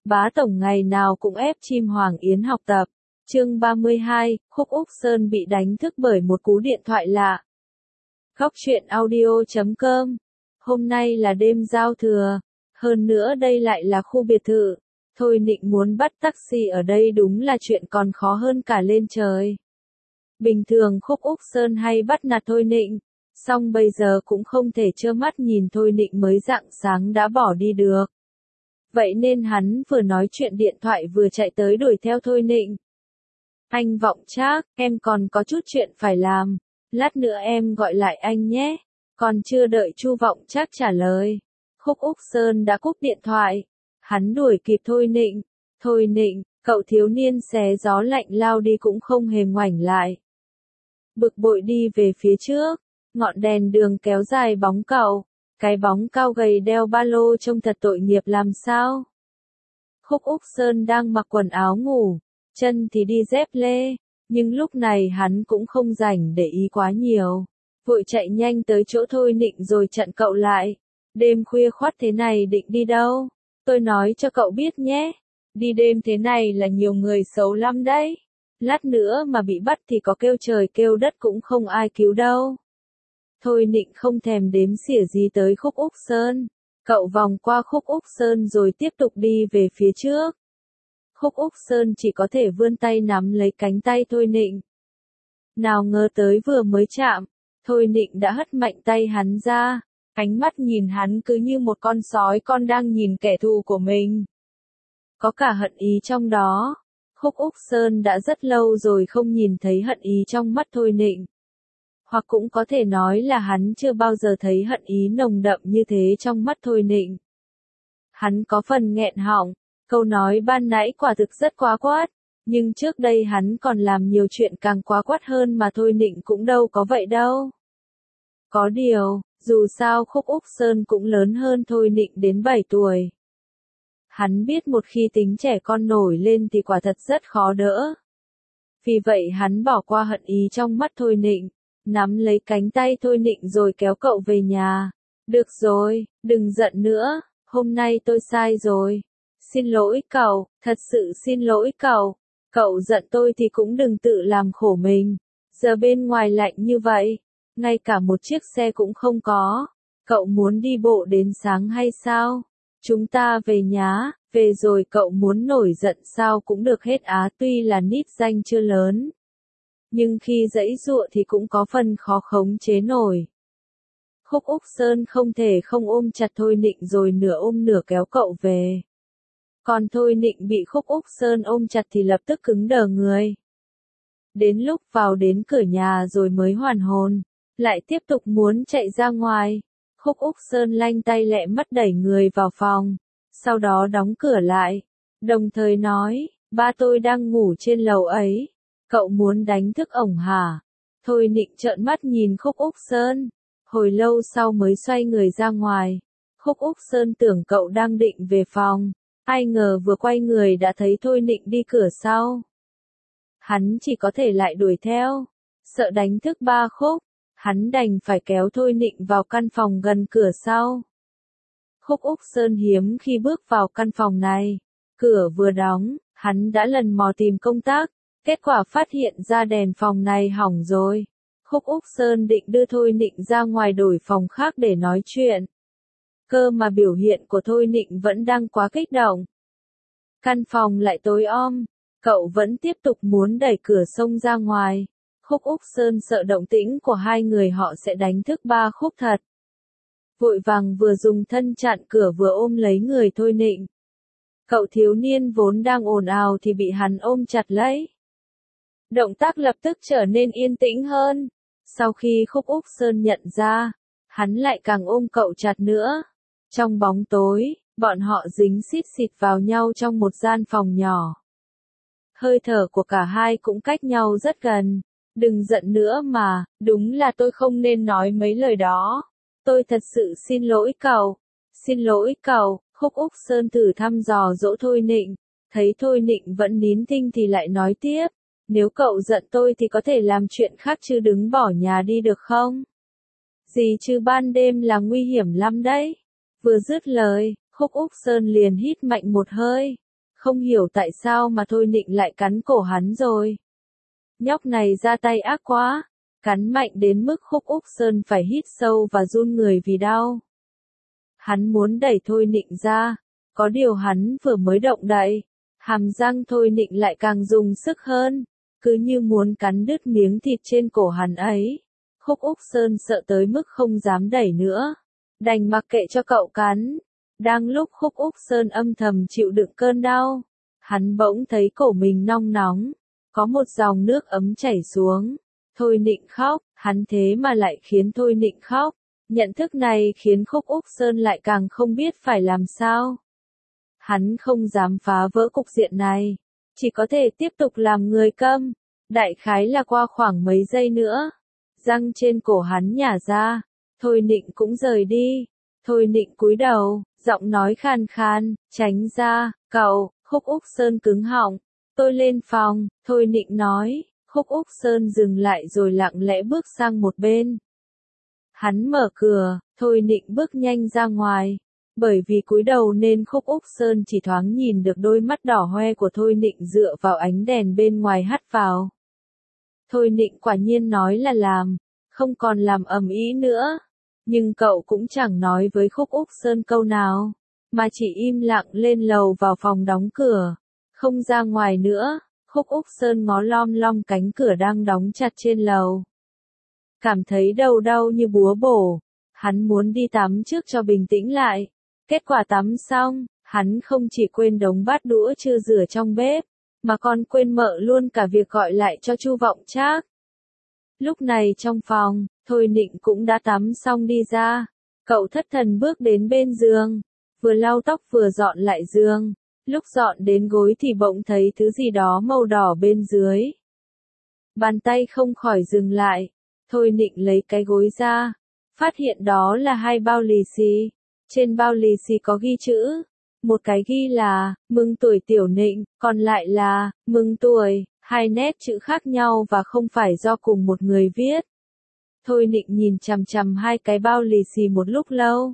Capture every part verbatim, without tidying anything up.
Bá tổng ngày nào cũng ép chim Hoàng Yến học tập. Chương ba mươi hai, Khúc Úc Sơn bị đánh thức bởi một cú điện thoại lạ. Góc truyện audio chấm com. Hôm nay là đêm giao thừa, hơn nữa đây lại là khu biệt thự. Thôi Nịnh muốn bắt taxi ở đây đúng là chuyện còn khó hơn cả lên trời. Bình thường Khúc Úc Sơn hay bắt nạt Thôi Nịnh, song bây giờ cũng không thể trơ mắt nhìn Thôi Nịnh mới rạng sáng đã bỏ đi được. Vậy nên hắn vừa nói chuyện điện thoại vừa chạy tới đuổi theo Thôi Nịnh. Anh Vọng Trác, em còn có chút chuyện phải làm, lát nữa em gọi lại anh nhé. Còn chưa đợi Chu Vọng Trác trả lời, Khúc Úc Sơn đã cúp điện thoại. Hắn đuổi kịp Thôi Nịnh. Thôi Nịnh, cậu thiếu niên xé gió lạnh lao đi cũng không hề ngoảnh lại. Bực bội đi về phía trước, ngọn đèn đường kéo dài bóng cậu. Cái bóng cao gầy đeo ba lô trông thật tội nghiệp làm sao. Khúc Úc Sơn đang mặc quần áo ngủ, chân thì đi dép lê, nhưng lúc này hắn cũng không rảnh để ý quá nhiều. Vội chạy nhanh tới chỗ Thôi Nịnh rồi chặn cậu lại. Đêm khuya khoắt thế này định đi đâu? Tôi nói cho cậu biết nhé. Đi đêm thế này là nhiều người xấu lắm đấy. Lát nữa mà bị bắt thì có kêu trời kêu đất cũng không ai cứu đâu. Thôi Nịnh không thèm đếm xỉa gì tới Khúc Úc Sơn. Cậu vòng qua Khúc Úc Sơn rồi tiếp tục đi về phía trước. Khúc Úc Sơn chỉ có thể vươn tay nắm lấy cánh tay Thôi Nịnh. Nào ngờ tới vừa mới chạm, Thôi Nịnh đã hất mạnh tay hắn ra. Ánh mắt nhìn hắn cứ như một con sói con đang nhìn kẻ thù của mình. Có cả hận ý trong đó. Khúc Úc Sơn đã rất lâu rồi không nhìn thấy hận ý trong mắt Thôi Nịnh. Hoặc cũng có thể nói là hắn chưa bao giờ thấy hận ý nồng đậm như thế trong mắt Thôi Nịnh. Hắn có phần nghẹn họng, câu nói ban nãy quả thực rất quá quát, nhưng trước đây hắn còn làm nhiều chuyện càng quá quát hơn mà Thôi Nịnh cũng đâu có vậy đâu. Có điều, dù sao Khúc Úc Sơn cũng lớn hơn Thôi Nịnh đến bảy tuổi. Hắn biết một khi tính trẻ con nổi lên thì quả thật rất khó đỡ. Vì vậy hắn bỏ qua hận ý trong mắt Thôi Nịnh, nắm lấy cánh tay Thôi Nịnh rồi kéo cậu về nhà. Được rồi, đừng giận nữa, hôm nay tôi sai rồi. Xin lỗi cậu, thật sự xin lỗi cậu. Cậu giận tôi thì cũng đừng tự làm khổ mình. Giờ bên ngoài lạnh như vậy, ngay cả một chiếc xe cũng không có. Cậu muốn đi bộ đến sáng hay sao? Chúng ta về nhá, về rồi cậu muốn nổi giận sao cũng được hết á, tuy là nít danh chưa lớn. Nhưng khi giãy giụa thì cũng có phần khó khống chế nổi. Khúc Úc Sơn không thể không ôm chặt Thôi Nịnh rồi nửa ôm nửa kéo cậu về. Còn Thôi Nịnh bị Khúc Úc Sơn ôm chặt thì lập tức cứng đờ người. Đến lúc vào đến cửa nhà rồi mới hoàn hồn, lại tiếp tục muốn chạy ra ngoài. Khúc Úc Sơn lanh tay lẹ mắt đẩy người vào phòng, sau đó đóng cửa lại, đồng thời nói, ba tôi đang ngủ trên lầu ấy, cậu muốn đánh thức ổng hả? Thôi Nịnh trợn mắt nhìn Khúc Úc Sơn, hồi lâu sau mới xoay người ra ngoài. Khúc Úc Sơn tưởng cậu đang định về phòng, ai ngờ vừa quay người đã thấy Thôi Nịnh đi cửa sau. Hắn chỉ có thể lại đuổi theo, sợ đánh thức ba Khúc. Hắn đành phải kéo Thôi Nịnh vào căn phòng gần cửa sau. Khúc Úc Sơn hiếm khi bước vào căn phòng này. Cửa vừa đóng, hắn đã lần mò tìm công tác, kết quả phát hiện ra đèn phòng này hỏng rồi. Khúc Úc Sơn định đưa Thôi Nịnh ra ngoài đổi phòng khác để nói chuyện. Cơ mà biểu hiện của Thôi Nịnh vẫn đang quá kích động. Căn phòng lại tối om, cậu vẫn tiếp tục muốn đẩy cửa xông ra ngoài. Khúc Úc Sơn sợ động tĩnh của hai người họ sẽ đánh thức ba Khúc thật. Vội vàng vừa dùng thân chặn cửa vừa ôm lấy người Thôi Nịnh. Cậu thiếu niên vốn đang ồn ào thì bị hắn ôm chặt lấy. Động tác lập tức trở nên yên tĩnh hơn. Sau khi Khúc Úc Sơn nhận ra, hắn lại càng ôm cậu chặt nữa. Trong bóng tối, bọn họ dính xít xịt vào nhau trong một gian phòng nhỏ. Hơi thở của cả hai cũng cách nhau rất gần. Đừng giận nữa mà, đúng là tôi không nên nói mấy lời đó. Tôi thật sự xin lỗi cậu. Xin lỗi cậu. Khúc Úc Sơn thử thăm dò dỗ Thôi Nịnh. Thấy Thôi Nịnh vẫn nín thinh thì lại nói tiếp. Nếu cậu giận tôi thì có thể làm chuyện khác chứ đừng bỏ nhà đi được không? Gì chứ ban đêm là nguy hiểm lắm đấy. Vừa dứt lời, Khúc Úc Sơn liền hít mạnh một hơi. Không hiểu tại sao mà Thôi Nịnh lại cắn cổ hắn rồi. Nhóc này ra tay ác quá, cắn mạnh đến mức Khúc Úc Sơn phải hít sâu và run người vì đau. Hắn muốn đẩy Thôi Nịnh ra, có điều hắn vừa mới động đậy, hàm răng Thôi Nịnh lại càng dùng sức hơn, cứ như muốn cắn đứt miếng thịt trên cổ hắn ấy. Khúc Úc Sơn sợ tới mức không dám đẩy nữa, đành mặc kệ cho cậu cắn. Đang lúc Khúc Úc Sơn âm thầm chịu đựng cơn đau, hắn bỗng thấy cổ mình nong nóng, có một dòng nước ấm chảy xuống. Thôi Nịnh khóc, hắn thế mà lại khiến Thôi Nịnh khóc. Nhận thức này khiến Khúc Úc Sơn lại càng không biết phải làm sao. Hắn không dám phá vỡ cục diện này, chỉ có thể tiếp tục làm người câm. Đại khái là qua khoảng mấy giây nữa, răng trên cổ hắn nhả ra, Thôi Nịnh cũng rời đi. Thôi Nịnh cúi đầu, giọng nói khàn khàn, tránh ra, cậu. Khúc Úc Sơn cứng họng, tôi lên phòng. Thôi Nịnh nói. Khúc Úc Sơn dừng lại rồi lặng lẽ bước sang một bên. Hắn mở cửa, Thôi Nịnh bước nhanh ra ngoài. Bởi vì cúi đầu nên Khúc Úc Sơn chỉ thoáng nhìn được đôi mắt đỏ hoe của Thôi Nịnh dựa vào ánh đèn bên ngoài hắt vào. Thôi Nịnh quả nhiên nói là làm, không còn làm ầm ĩ nữa. Nhưng cậu cũng chẳng nói với Khúc Úc Sơn câu nào, mà chỉ im lặng lên lầu vào phòng đóng cửa, không ra ngoài nữa. Khúc Úc Sơn ngó lom lom cánh cửa đang đóng chặt trên lầu. Cảm thấy đầu đau như búa bổ, hắn muốn đi tắm trước cho bình tĩnh lại. Kết quả tắm xong, hắn không chỉ quên đống bát đũa chưa rửa trong bếp, mà còn quên mợ luôn cả việc gọi lại cho Chu Vọng Trác. Lúc này trong phòng, Thôi Nịnh cũng đã tắm xong đi ra. Cậu thất thần bước đến bên giường, vừa lau tóc vừa dọn lại giường. Lúc dọn đến gối thì bỗng thấy thứ gì đó màu đỏ bên dưới. Bàn tay không khỏi dừng lại. Thôi Nịnh lấy cái gối ra, phát hiện đó là hai bao lì xì. Trên bao lì xì có ghi chữ, một cái ghi là, mừng tuổi Tiểu Nịnh, còn lại là, mừng tuổi, hai nét chữ khác nhau và không phải do cùng một người viết. Thôi Nịnh nhìn chằm chằm hai cái bao lì xì một lúc lâu,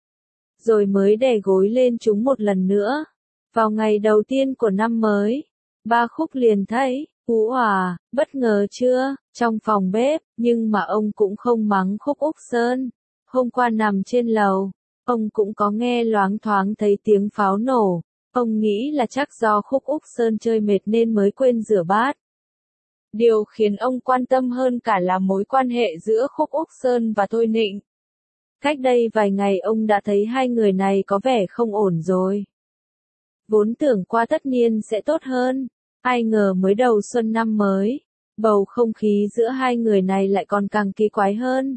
rồi mới đè gối lên chúng một lần nữa. Vào ngày đầu tiên của năm mới, ba Khúc liền thấy, ú à, bất ngờ chưa, trong phòng bếp, nhưng mà ông cũng không mắng Khúc Úc Sơn. Hôm qua nằm trên lầu, ông cũng có nghe loáng thoáng thấy tiếng pháo nổ. Ông nghĩ là chắc do Khúc Úc Sơn chơi mệt nên mới quên rửa bát. Điều khiến ông quan tâm hơn cả là mối quan hệ giữa Khúc Úc Sơn và Thôi Nịnh. Cách đây vài ngày ông đã thấy hai người này có vẻ không ổn rồi. Vốn tưởng qua tất niên sẽ tốt hơn, ai ngờ mới đầu xuân năm mới, bầu không khí giữa hai người này lại còn càng kỳ quái hơn.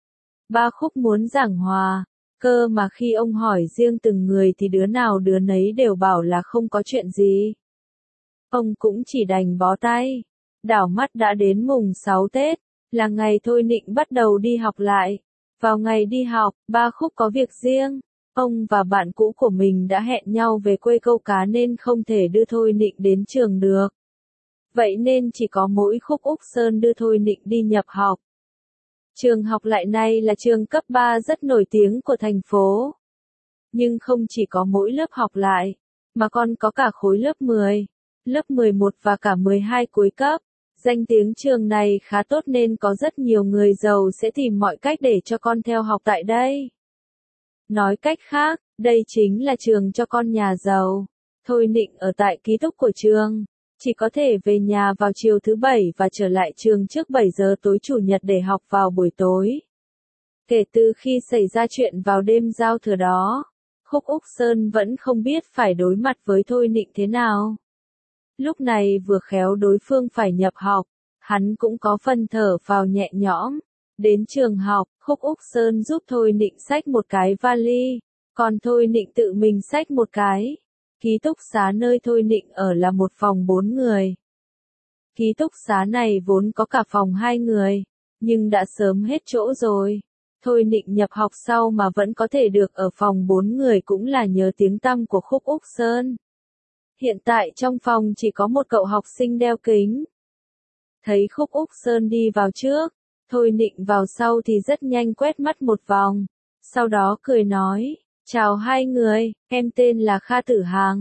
Ba Khúc muốn giảng hòa, cơ mà khi ông hỏi riêng từng người thì đứa nào đứa nấy đều bảo là không có chuyện gì. Ông cũng chỉ đành bó tay. Đảo mắt đã đến mùng sáu Tết, là ngày Thôi Nịnh bắt đầu đi học lại. Vào ngày đi học, ba Khúc có việc riêng. Ông và bạn cũ của mình đã hẹn nhau về quê câu cá nên không thể đưa Thôi Nịnh đến trường được. Vậy nên chỉ có mỗi Khúc Úc Sơn đưa Thôi Nịnh đi nhập học. Trường học lại này là trường cấp ba rất nổi tiếng của thành phố. Nhưng không chỉ có mỗi lớp học lại, mà còn có cả khối lớp mười, lớp mười một và cả mười hai cuối cấp. Danh tiếng trường này khá tốt nên có rất nhiều người giàu sẽ tìm mọi cách để cho con theo học tại đây. Nói cách khác, đây chính là trường cho con nhà giàu. Thôi Nịnh ở tại ký túc của trường, chỉ có thể về nhà vào chiều thứ bảy và trở lại trường trước bảy giờ tối chủ nhật để học vào buổi tối. Kể từ khi xảy ra chuyện vào đêm giao thừa đó, Khúc Úc Sơn vẫn không biết phải đối mặt với Thôi Nịnh thế nào. Lúc này vừa khéo đối phương phải nhập học, hắn cũng có phần thở phào nhẹ nhõm. Đến trường học, Khúc Úc Sơn giúp Thôi Nịnh xách một cái vali, còn Thôi Nịnh tự mình xách một cái. Ký túc xá nơi Thôi Nịnh ở là một phòng bốn người. Ký túc xá này vốn có cả phòng hai người, nhưng đã sớm hết chỗ rồi. Thôi Nịnh nhập học sau mà vẫn có thể được ở phòng bốn người cũng là nhờ tiếng tăm của Khúc Úc Sơn. Hiện tại trong phòng chỉ có một cậu học sinh đeo kính. Thấy Khúc Úc Sơn đi vào trước, Thôi Nịnh vào sau thì rất nhanh quét mắt một vòng. Sau đó cười nói, chào hai người, em tên là Kha Tử Hàng.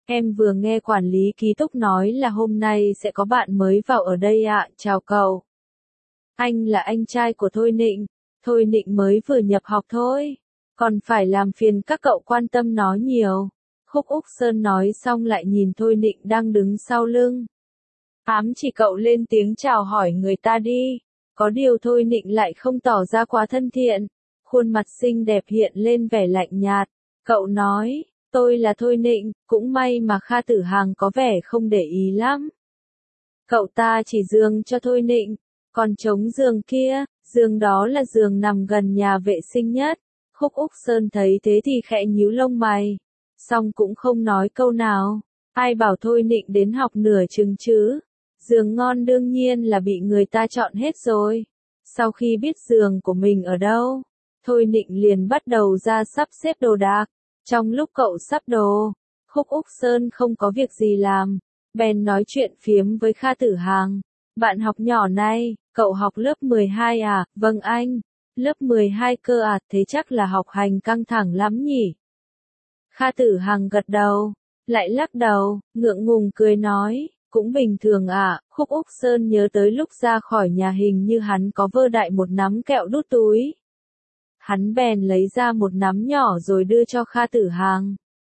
Em vừa nghe quản lý ký túc nói là hôm nay sẽ có bạn mới vào ở đây ạ, chào cậu. Anh là anh trai của Thôi Nịnh, Thôi Nịnh mới vừa nhập học thôi, còn phải làm phiền các cậu quan tâm nó nhiều. Khúc Úc Sơn nói xong lại nhìn Thôi Nịnh đang đứng sau lưng. Ám chỉ cậu lên tiếng chào hỏi người ta đi, có điều Thôi Nịnh lại không tỏ ra quá thân thiện, khuôn mặt xinh đẹp hiện lên vẻ lạnh nhạt. Cậu nói, tôi là Thôi Nịnh, cũng may mà Kha Tử Hằng có vẻ không để ý lắm. Cậu ta chỉ giường cho Thôi Nịnh, còn trống giường kia, giường đó là giường nằm gần nhà vệ sinh nhất. Khúc Úc Sơn thấy thế thì khẽ nhíu lông mày, xong cũng không nói câu nào. Ai bảo Thôi Nịnh đến học nửa chừng chứ, giường ngon đương nhiên là bị người ta chọn hết rồi. Sau khi biết giường của mình ở đâu, Thôi Nịnh liền bắt đầu ra sắp xếp đồ đạc. Trong lúc cậu sắp đồ, Khúc Úc Sơn không có việc gì làm, bèn nói chuyện phiếm với Kha Tử Hằng. Bạn học nhỏ này, cậu học lớp mười hai à? Vâng anh, lớp mười hai cơ à, thế chắc là học hành căng thẳng lắm nhỉ? Kha Tử Hằng gật đầu, lại lắc đầu, ngượng ngùng cười nói, cũng bình thường à. Khúc Úc Sơn nhớ tới lúc ra khỏi nhà hình như hắn có vơ đại một nắm kẹo đút túi. Hắn bèn lấy ra một nắm nhỏ rồi đưa cho Kha Tử Hằng.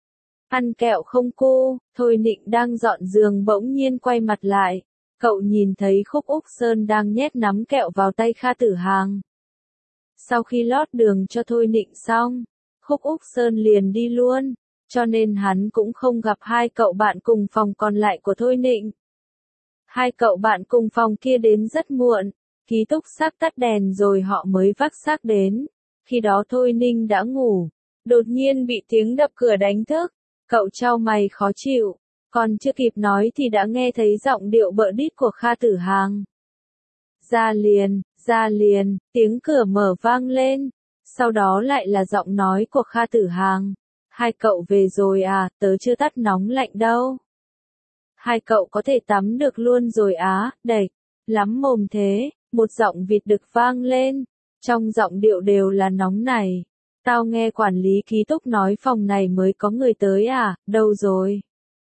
Ăn kẹo không cô? Thôi Nịnh đang dọn giường bỗng nhiên quay mặt lại. Cậu nhìn thấy Khúc Úc Sơn đang nhét nắm kẹo vào tay Kha Tử Hằng. Sau khi lót đường cho Thôi Nịnh xong, Khúc Úc Sơn liền đi luôn, cho nên hắn cũng không gặp hai cậu bạn cùng phòng còn lại của Thôi Nịnh. Hai cậu bạn cùng phòng kia đến rất muộn, ký túc xá tắt đèn rồi họ mới vác xác đến. Khi đó Thôi Ninh đã ngủ, đột nhiên bị tiếng đập cửa đánh thức, cậu chau mày khó chịu, còn chưa kịp nói thì đã nghe thấy giọng điệu bợ đít của Kha Tử Hằng. Ra liền, ra liền, tiếng cửa mở vang lên, sau đó lại là giọng nói của Kha Tử Hằng. Hai cậu về rồi à, tớ chưa tắt nóng lạnh đâu. Hai cậu có thể tắm được luôn rồi á, đẩy, lắm mồm thế, một giọng vịt đực vang lên. Trong giọng điệu đều là nóng này. Tao nghe quản lý ký túc nói phòng này mới có người tới à, đâu rồi?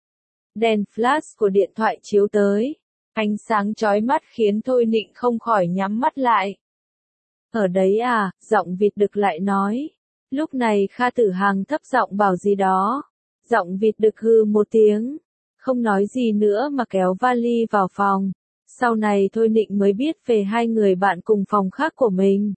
Đèn flash của điện thoại chiếu tới. Ánh sáng chói mắt khiến Thôi Nịnh không khỏi nhắm mắt lại. Ở đấy à, giọng vịt đực lại nói. Lúc này Kha Tử Hằng thấp giọng bảo gì đó. Giọng vịt đực hừ một tiếng. Không nói gì nữa mà kéo vali vào phòng. Sau này Thôi Nịnh mới biết về hai người bạn cùng phòng khác của mình.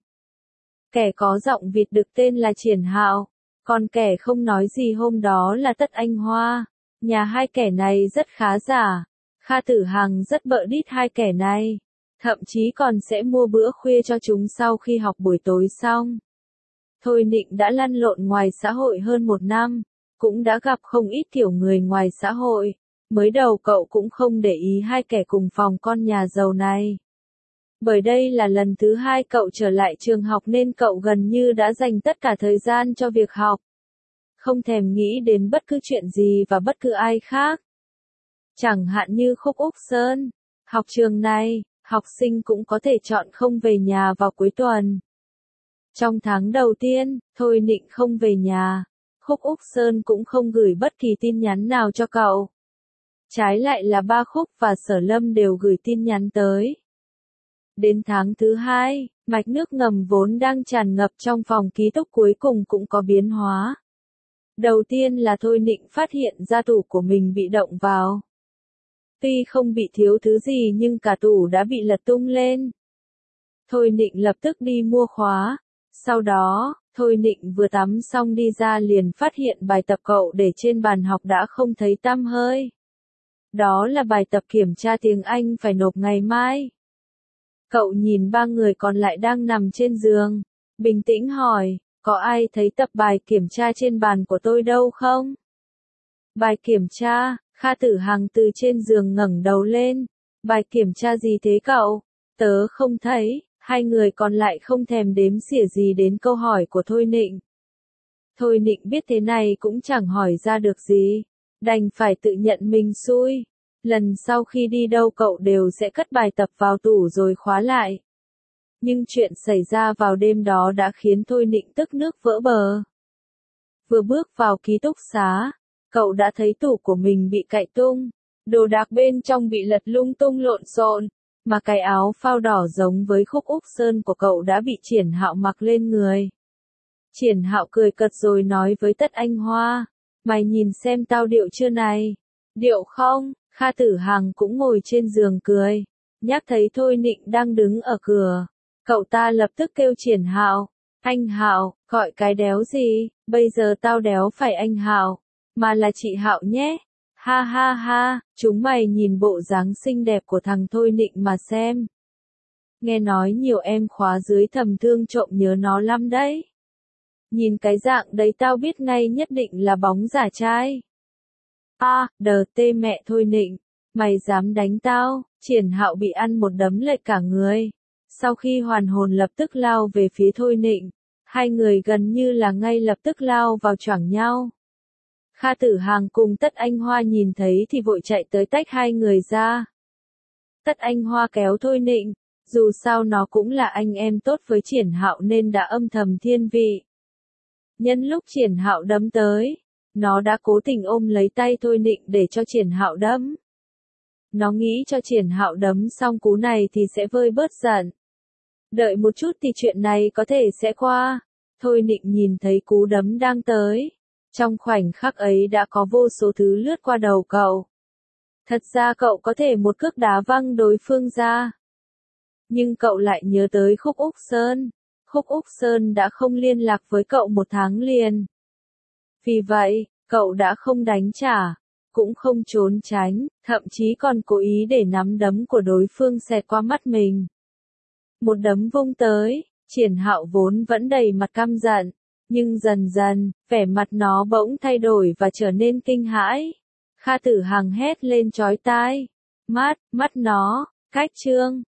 Kẻ có giọng vịt đực tên là Triển Hạo, còn kẻ không nói gì hôm đó là Tất Anh Hoa. Nhà hai kẻ này rất khá giả. Kha Tử Hằng rất bợ đít hai kẻ này, thậm chí còn sẽ mua bữa khuya cho chúng sau khi học buổi tối xong. Thôi Nịnh đã lăn lộn ngoài xã hội hơn một năm, cũng đã gặp không ít kiểu người ngoài xã hội. Mới đầu cậu cũng không để ý hai kẻ cùng phòng con nhà giàu này. Bởi đây là lần thứ hai cậu trở lại trường học nên cậu gần như đã dành tất cả thời gian cho việc học. Không thèm nghĩ đến bất cứ chuyện gì và bất cứ ai khác. Chẳng hạn như Khúc Úc Sơn. Học trường này, học sinh cũng có thể chọn không về nhà vào cuối tuần. Trong tháng đầu tiên, Thôi Nịnh không về nhà. Khúc Úc Sơn cũng không gửi bất kỳ tin nhắn nào cho cậu. Trái lại là ba Khúc và Sở Lâm đều gửi tin nhắn tới. Đến tháng thứ hai, mạch nước ngầm vốn đang tràn ngập trong phòng ký túc cuối cùng cũng có biến hóa. Đầu tiên là Thôi Nịnh phát hiện ra tủ của mình bị động vào. Tuy không bị thiếu thứ gì nhưng cả tủ đã bị lật tung lên. Thôi Nịnh lập tức đi mua khóa. Sau đó, Thôi Nịnh vừa tắm xong đi ra liền phát hiện bài tập cậu để trên bàn học đã không thấy tăm hơi. Đó là bài tập kiểm tra tiếng Anh phải nộp ngày mai. Cậu nhìn ba người còn lại đang nằm trên giường, bình tĩnh hỏi, có ai thấy tập bài kiểm tra trên bàn của tôi đâu không? Bài kiểm tra, Kha Tử Hằng từ trên giường ngẩng đầu lên, bài kiểm tra gì thế cậu? Tớ không thấy, hai người còn lại không thèm đếm xỉa gì đến câu hỏi của Thôi Nịnh. Thôi Nịnh biết thế này cũng chẳng hỏi ra được gì, đành phải tự nhận mình xui. Lần sau khi đi đâu cậu đều sẽ cất bài tập vào tủ rồi khóa lại. Nhưng chuyện xảy ra vào đêm đó đã khiến Thôi Nịnh tức nước vỡ bờ. Vừa bước vào ký túc xá, cậu đã thấy tủ của mình bị cạy tung, đồ đạc bên trong bị lật lung tung lộn xộn, mà cái áo phao đỏ giống với Khúc Úc Sơn của cậu đã bị Triển Hạo mặc lên người. Triển Hạo cười cợt rồi nói với Tất Anh Hoa, mày nhìn xem tao điệu chưa này? Điệu không? Kha Tử Hằng cũng ngồi trên giường cười, nhắc thấy Thôi Nịnh đang đứng ở cửa. Cậu ta lập tức kêu Triển Hạo, anh Hạo, gọi cái đéo gì, bây giờ tao đéo phải anh Hạo, mà là chị Hạo nhé. Ha ha ha, chúng mày nhìn bộ dáng xinh đẹp của thằng Thôi Nịnh mà xem. Nghe nói nhiều em khóa dưới thầm thương trộm nhớ nó lắm đấy. Nhìn cái dạng đấy tao biết ngay nhất định là bóng giả trai. A, đờ tê mẹ Thôi Nịnh, mày dám đánh tao? Triển Hạo bị ăn một đấm lệch cả người. Sau khi hoàn hồn lập tức lao về phía Thôi Nịnh, hai người gần như là ngay lập tức lao vào choảng nhau. Kha Tử Hằng cùng Tất Anh Hoa nhìn thấy thì vội chạy tới tách hai người ra. Tất Anh Hoa kéo Thôi Nịnh, dù sao nó cũng là anh em tốt với Triển Hạo nên đã âm thầm thiên vị. Nhân lúc Triển Hạo đấm tới, nó đã cố tình ôm lấy tay Thôi Nịnh để cho Triển Hạo đấm. Nó nghĩ cho Triển Hạo đấm xong cú này thì sẽ vơi bớt giận. Đợi một chút thì chuyện này có thể sẽ qua. Thôi Nịnh nhìn thấy cú đấm đang tới. Trong khoảnh khắc ấy đã có vô số thứ lướt qua đầu cậu. Thật ra cậu có thể một cước đá văng đối phương ra. Nhưng cậu lại nhớ tới Khúc Úc Sơn. Khúc Úc Sơn đã không liên lạc với cậu một tháng liền. Vì vậy, cậu đã không đánh trả, cũng không trốn tránh, thậm chí còn cố ý để nắm đấm của đối phương xẹt qua mắt mình. Một đấm vung tới, Triển Hạo vốn vẫn đầy mặt căm giận, nhưng dần dần, vẻ mặt nó bỗng thay đổi và trở nên kinh hãi. Kha Tử Hằng hét lên chói tai, mắt, mắt nó, cách trương,